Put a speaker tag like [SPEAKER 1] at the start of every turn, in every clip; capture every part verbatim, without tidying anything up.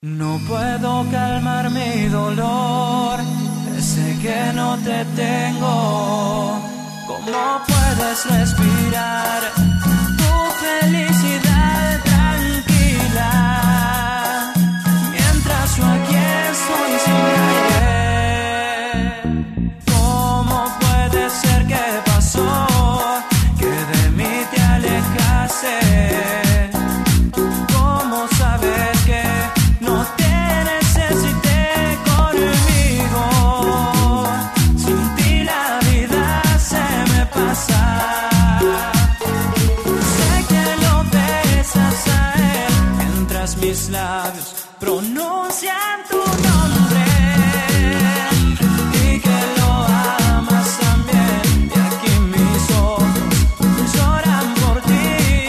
[SPEAKER 1] No puedo calmar mi dolor desde que no te tengo. ¿Cómo puedes respirar tu felicidad tranquila mientras yo aquí estoy sin aire? ¿Cómo puede ser que pasó que de mí te alejaste? ¿Cómo sabes que no te necesité conmigo? Sin ti la vida se me pasa. Sé que lo besas a él mientras mis labios pronuncian tu nombre y que lo amas también. Y aquí mis ojos lloran por ti.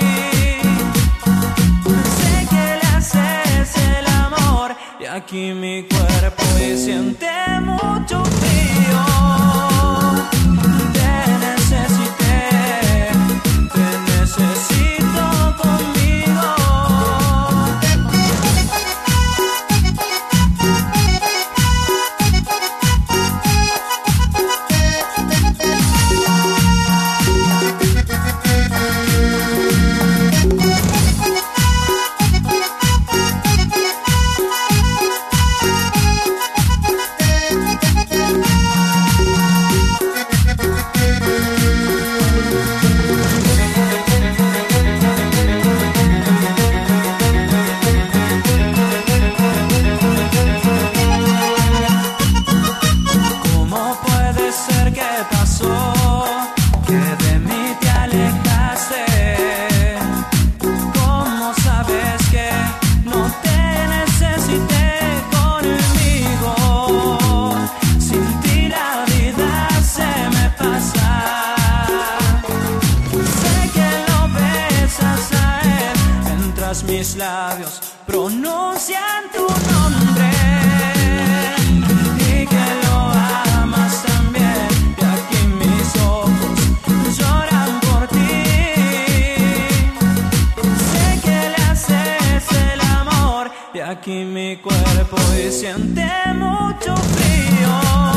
[SPEAKER 1] Sé que le haces el amor y aquí mi cuerpo y siente mucho frío. Te necesité, te necesito conmigo. ¿Cómo puede ser que pasó que de mí te alejaste? ¿Cómo sabes que no te necesité conmigo? Sin ti la vida se me pasa. Sé que lo besas a él mientras mis labios pronuncian tu nombre y que lo amas también. Y aquí mis ojos lloran por ti. Sé que le haces el amor y aquí mi cuerpo y siente mucho frío.